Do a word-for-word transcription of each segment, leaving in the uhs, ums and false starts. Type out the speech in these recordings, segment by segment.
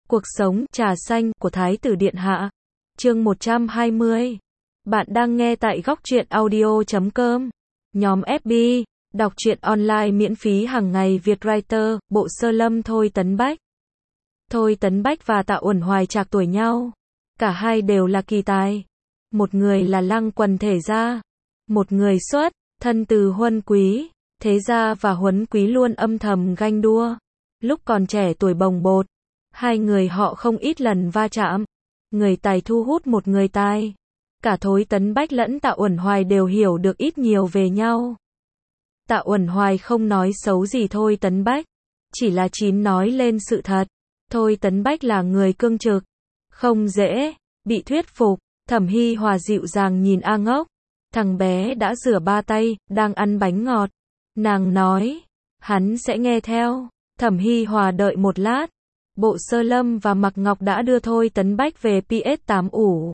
Cuộc sống trà xanh của Thái tử Điện Hạ. Chương một trăm hai mươi. Bạn đang nghe tại góc truyện audio chấm com. Nhóm ép bê, đọc truyện online miễn phí hàng ngày Việt Writer, Bộ Sơ Lâm Thôi Tấn Bách. Thôi Tấn Bách và Tạ Uẩn Hoài trạc tuổi nhau. Cả hai đều là kỳ tài. Một người là lăng quần thể gia. Một người xuất, thân từ huân quý. Thế gia và huấn quý luôn âm thầm ganh đua. Lúc còn trẻ tuổi bồng bột, hai người họ không ít lần va chạm. Người tài thu hút một người tài. Cả Thôi Tấn Bách lẫn Tạ Uẩn Hoài đều hiểu được ít nhiều về nhau. Tạ Uẩn Hoài không nói xấu gì Thôi Tấn Bách, chỉ là chín nói lên sự thật. Thôi Tấn Bách là người cương trực, không dễ bị thuyết phục. Thẩm Hi Hòa dịu dàng nhìn A Ngốc. Thằng bé đã rửa ba tay, đang ăn bánh ngọt. Nàng nói, hắn sẽ nghe theo. Thẩm Hi Hòa đợi một lát. Bộ Sơ Lâm và Mạc Ngọc đã đưa Thôi Tấn Bách về pê ét tám ủ.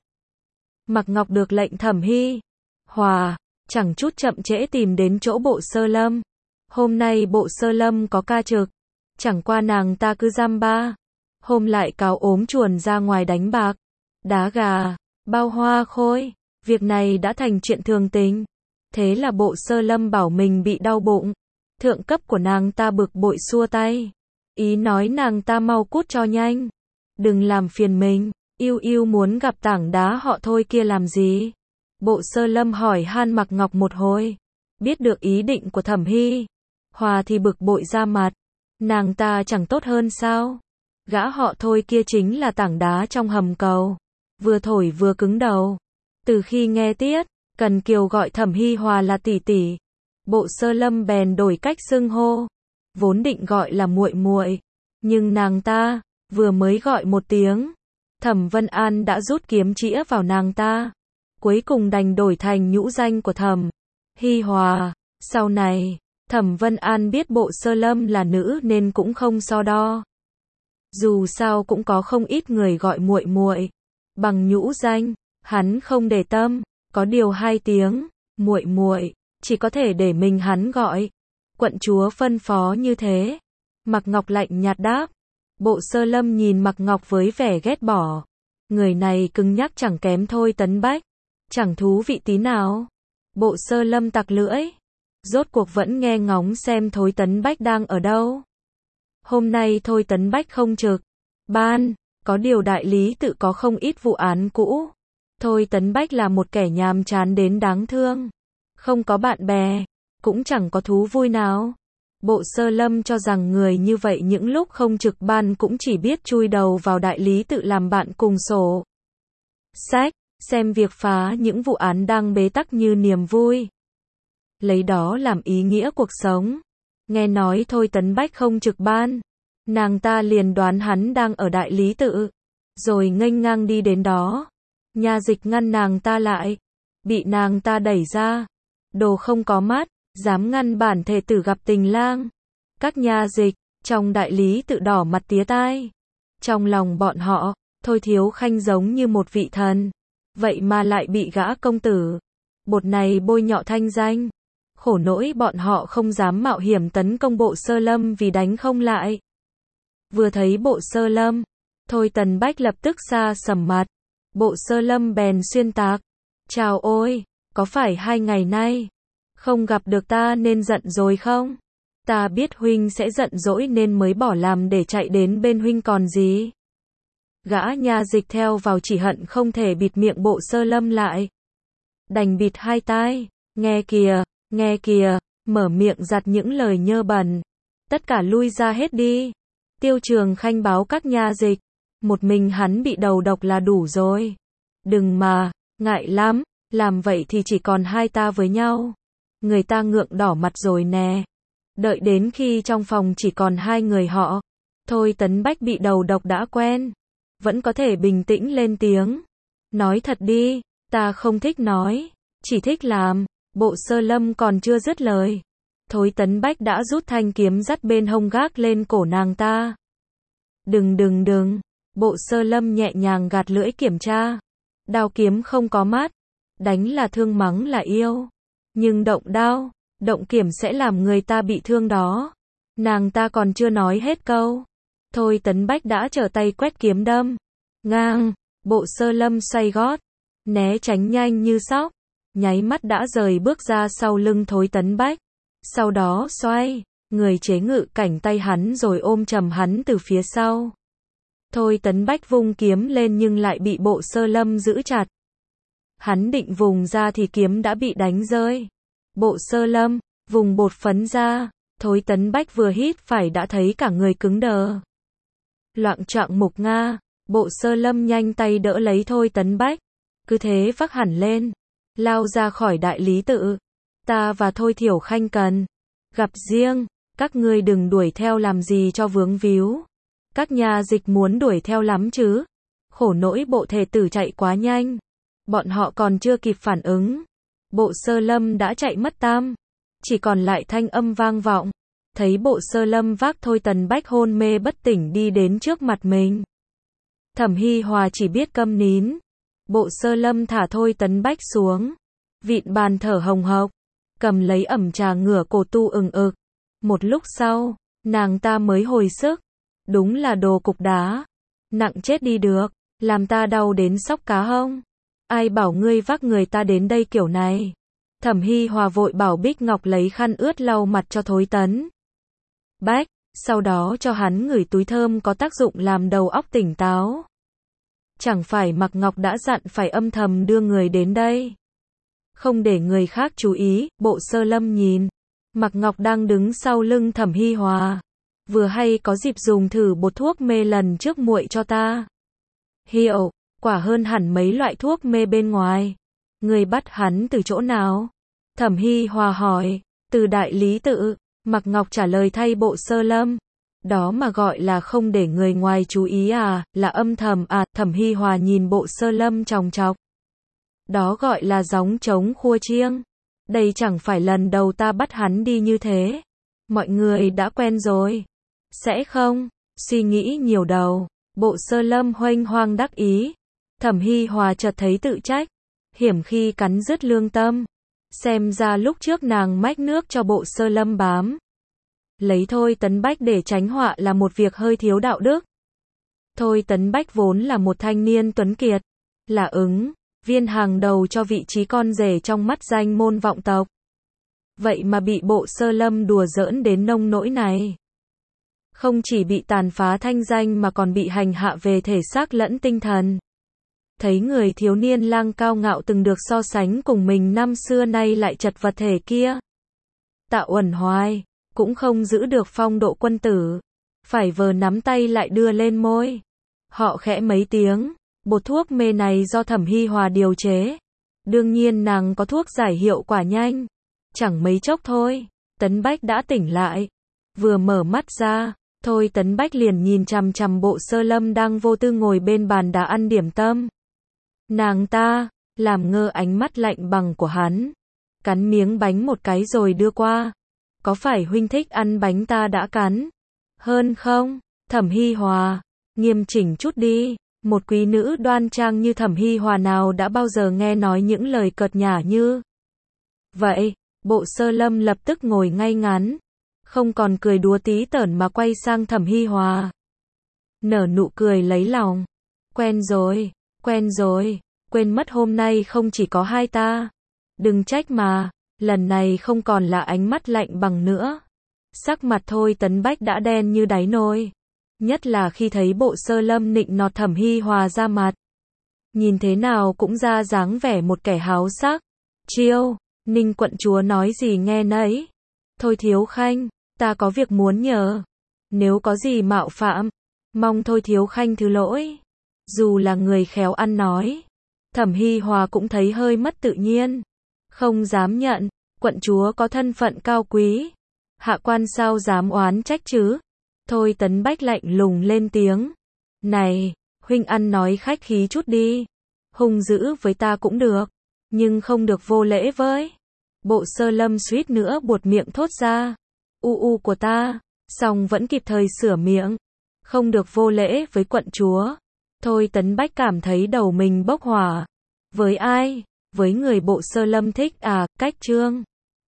Mạc Ngọc được lệnh Thẩm Hi Hòa chẳng chút chậm trễ tìm đến chỗ Bộ Sơ Lâm. Hôm nay Bộ Sơ Lâm có ca trực, chẳng qua nàng ta cứ giam ba hôm lại cáo ốm chuồn ra ngoài đánh bạc, đá gà, bao hoa khôi. Việc này đã thành chuyện thường tình. Thế là Bộ Sơ Lâm bảo mình bị đau bụng. Thượng cấp của nàng ta bực bội xua tay, ý nói nàng ta mau cút cho nhanh, đừng làm phiền mình. Yêu yêu muốn gặp tảng đá họ Thôi kia làm gì? Bộ Sơ Lâm hỏi han Mạc Ngọc một hồi. Biết được ý định của Thẩm Hi Hòa thì bực bội ra mặt. Nàng ta chẳng tốt hơn sao? Gã họ Thôi kia chính là tảng đá trong hầm cầu, vừa thổi vừa cứng đầu. Từ khi nghe Tiết Cần Kiều gọi Thẩm Hi Hòa là tỷ tỷ, Bộ Sơ Lâm bèn đổi cách xưng hô. Vốn định gọi là muội muội, nhưng nàng ta vừa mới gọi một tiếng, Thẩm Vân An đã rút kiếm chĩa vào nàng ta. Cuối cùng đành đổi thành nhũ danh của Thẩm Hi Hòa. Sau này, Thẩm Vân An biết Bộ Sơ Lâm là nữ nên cũng không so đo. Dù sao cũng có không ít người gọi muội muội bằng nhũ danh, hắn không để tâm. Có điều hai tiếng muội muội chỉ có thể để mình hắn gọi. Quận chúa phân phó như thế. Mạc Ngọc lạnh nhạt đáp. Bộ Sơ Lâm nhìn Mạc Ngọc với vẻ ghét bỏ. Người này cứng nhắc chẳng kém Thôi Tấn Bách, chẳng thú vị tí nào. Bộ Sơ Lâm tặc lưỡi, rốt cuộc vẫn nghe ngóng xem Thôi Tấn Bách đang ở đâu. Hôm nay Thôi Tấn Bách không trực ban, có điều đại lý tự có không ít vụ án cũ. Thôi Tấn Bách là một kẻ nhàm chán đến đáng thương, không có bạn bè, cũng chẳng có thú vui nào. Bộ Sơ Lâm cho rằng người như vậy những lúc không trực ban cũng chỉ biết chui đầu vào đại lý tự làm bạn cùng sổ sách, xem việc phá những vụ án đang bế tắc như niềm vui, lấy đó làm ý nghĩa cuộc sống. Nghe nói Thôi Tấn Bách không trực ban, nàng ta liền đoán hắn đang ở đại lý tự, rồi nghênh ngang đi đến đó. Nha dịch ngăn nàng ta lại, bị nàng ta đẩy ra. Đồ không có mắt, dám ngăn bản thể tử gặp tình lang. Các nha dịch trong đại lý tự đỏ mặt tía tai. Trong lòng bọn họ, Thôi Thiếu Khanh giống như một vị thần, vậy mà lại bị gã công tử bột này bôi nhọ thanh danh. Khổ nỗi bọn họ không dám mạo hiểm tấn công Bộ Sơ Lâm vì đánh không lại. Vừa thấy Bộ Sơ Lâm, Thôi Tấn Bách lập tức xa sầm mặt. Bộ Sơ Lâm bèn xuyên tạc. Chào ôi, có phải hai ngày nay không gặp được ta nên giận rồi không? Ta biết huynh sẽ giận dỗi nên mới bỏ làm để chạy đến bên huynh còn gì. Gã nha dịch theo vào chỉ hận không thể bịt miệng Bộ Sơ Lâm lại. Đành bịt hai tai, nghe kìa, nghe kìa, mở miệng giặt những lời nhơ bẩn. Tất cả lui ra hết đi. Tiêu Trường Khanh báo các nha dịch, một mình hắn bị đầu độc là đủ rồi. Đừng mà, ngại lắm, làm vậy thì chỉ còn hai ta với nhau. Người ta ngượng đỏ mặt rồi nè. Đợi đến khi trong phòng chỉ còn hai người họ, Thôi Tấn Bách bị đầu độc đã quen, vẫn có thể bình tĩnh lên tiếng. Nói thật đi, ta không thích nói, chỉ thích làm. Bộ Sơ Lâm còn chưa dứt lời, Thôi Tấn Bách đã rút thanh kiếm dắt bên hông gác lên cổ nàng ta. Đừng đừng đừng. Bộ Sơ Lâm nhẹ nhàng gạt lưỡi kiểm tra. Đao kiếm không có mắt, đánh là thương mắng là yêu. Nhưng động đao, động kiểm sẽ làm người ta bị thương đó. Nàng ta còn chưa nói hết câu, Thôi Tấn Bách đã trở tay quét kiếm đâm. Ngang, Bộ Sơ Lâm xoay gót, né tránh nhanh như sóc, nháy mắt đã rời bước ra sau lưng Thôi Tấn Bách. Sau đó xoay, người chế ngự cảnh tay hắn rồi ôm chầm hắn từ phía sau. Thôi Tấn Bách vung kiếm lên nhưng lại bị Bộ Sơ Lâm giữ chặt. Hắn định vùng ra thì kiếm đã bị đánh rơi. Bộ Sơ Lâm, vùng bột phấn ra, Thôi Tấn Bách vừa hít phải đã thấy cả người cứng đờ. Loạng choạng Mục Nga, Bộ Sơ Lâm nhanh tay đỡ lấy Thôi Tấn Bách. Cứ thế vác hẳn lên, lao ra khỏi đại lý tự. Ta và Thôi Thiểu Khanh cần gặp riêng, các ngươi đừng đuổi theo làm gì cho vướng víu. Các nhà dịch muốn đuổi theo lắm chứ. Khổ nỗi Bộ Thể Tử chạy quá nhanh. Bọn họ còn chưa kịp phản ứng. Bộ Sơ Lâm đã chạy mất tăm. Chỉ còn lại thanh âm vang vọng. Thấy Bộ Sơ Lâm vác Thôi Tấn Bách hôn mê bất tỉnh đi đến trước mặt mình. Thẩm Hi Hòa chỉ biết câm nín. Bộ Sơ Lâm thả Thôi Tấn Bách xuống. Vịn bàn thở hồng hộc. Cầm lấy ẩm trà ngửa cổ tu ừng ực. Một lúc sau, nàng ta mới hồi sức. Đúng là đồ cục đá. Nặng chết đi được. Làm ta đau đến sóc cá hông. Ai bảo ngươi vác người ta đến đây kiểu này. Thẩm Hi Hòa vội bảo Bích Ngọc lấy khăn ướt lau mặt cho Thôi Tấn Bách. Sau đó cho hắn ngửi túi thơm có tác dụng làm đầu óc tỉnh táo. Chẳng phải Mạc Ngọc đã dặn phải âm thầm đưa người đến đây. Không để người khác chú ý, Bộ Sơ Lâm nhìn. Mạc Ngọc đang đứng sau lưng Thẩm Hi Hòa. Vừa hay có dịp dùng thử bột thuốc mê lần trước muội cho ta. Hiệu quả hơn hẳn mấy loại thuốc mê bên ngoài. Người bắt hắn từ chỗ nào? Thẩm Hi Hòa hỏi. Từ đại lý tự. Mạc Ngọc trả lời thay Bộ Sơ Lâm. Đó mà gọi là không để người ngoài chú ý à, là âm thầm à, Thẩm Hi Hòa nhìn Bộ Sơ Lâm chòng chọc. Đó gọi là gióng trống khua chiêng. Đây chẳng phải lần đầu ta bắt hắn đi như thế. Mọi người đã quen rồi. Sẽ không? Suy nghĩ nhiều đầu. Bộ Sơ Lâm huênh hoang đắc ý. Thẩm Hi Hòa chợt thấy tự trách. Hiểm khi cắn rứt lương tâm. Xem ra lúc trước nàng mách nước cho Bộ Sơ Lâm bám. Lấy Thôi Tấn Bách để tránh họa là một việc hơi thiếu đạo đức. Thôi Tấn Bách vốn là một thanh niên tuấn kiệt. Là ứng viên hàng đầu cho vị trí con rể trong mắt danh môn vọng tộc. Vậy mà bị Bộ Sơ Lâm đùa giỡn đến nông nỗi này. Không chỉ bị tàn phá thanh danh mà còn bị hành hạ về thể xác lẫn tinh thần. Thấy người thiếu niên lang cao ngạo từng được so sánh cùng mình năm xưa nay lại chật vật thể kia. Tạ Uẩn Hoài cũng không giữ được phong độ quân tử. Phải vờ nắm tay lại đưa lên môi. Họ khẽ mấy tiếng. Bột thuốc mê này do Thẩm Hi Hòa điều chế. Đương nhiên nàng có thuốc giải hiệu quả nhanh. Chẳng mấy chốc thôi. Tấn Bách đã tỉnh lại. Vừa mở mắt ra. Thôi Tấn Bách liền nhìn chằm chằm Bộ Sơ Lâm đang vô tư ngồi bên bàn đá ăn điểm tâm. Nàng ta làm ngơ ánh mắt lạnh bằng của hắn. Cắn miếng bánh một cái rồi đưa qua. Có phải huynh thích ăn bánh ta đã cắn hơn không? Thẩm Hi Hòa, nghiêm chỉnh chút đi. Một quý nữ đoan trang như Thẩm Hi Hòa nào đã bao giờ nghe nói những lời cợt nhả như vậy? Bộ Sơ Lâm lập tức ngồi ngay ngắn, không còn cười đùa tí tởn mà quay sang Thẩm Hi Hòa. Nở nụ cười lấy lòng. Quen rồi, quen rồi, quên mất hôm nay không chỉ có hai ta. Đừng trách mà, lần này không còn là ánh mắt lạnh bằng nữa. Sắc mặt Thôi Tấn Bách đã đen như đáy nồi. Nhất là khi thấy Bộ Sơ Lâm nịnh nọt Thẩm Hi Hòa ra mặt. Nhìn thế nào cũng ra dáng vẻ một kẻ háo sắc. Chiêu, Ninh quận chúa nói gì nghe nấy. Thôi Thiếu Khanh, ta có việc muốn nhờ. Nếu có gì mạo phạm, mong Thôi Thiếu Khanh thứ lỗi. Dù là người khéo ăn nói, Thẩm Hi Hòa cũng thấy hơi mất tự nhiên. Không dám nhận, quận chúa có thân phận cao quý. Hạ quan sao dám oán trách chứ? Thôi Tấn Bách lạnh lùng lên tiếng. Này, huynh ăn nói khách khí chút đi. Hung dữ với ta cũng được, nhưng không được vô lễ với. Bộ Sơ Lâm suýt nữa buột miệng thốt ra. U u của ta, song vẫn kịp thời sửa miệng. Không được vô lễ với quận chúa. Thôi Tấn Bách cảm thấy đầu mình bốc hỏa. Với ai? Với người Bộ Sơ Lâm thích à, cách trương.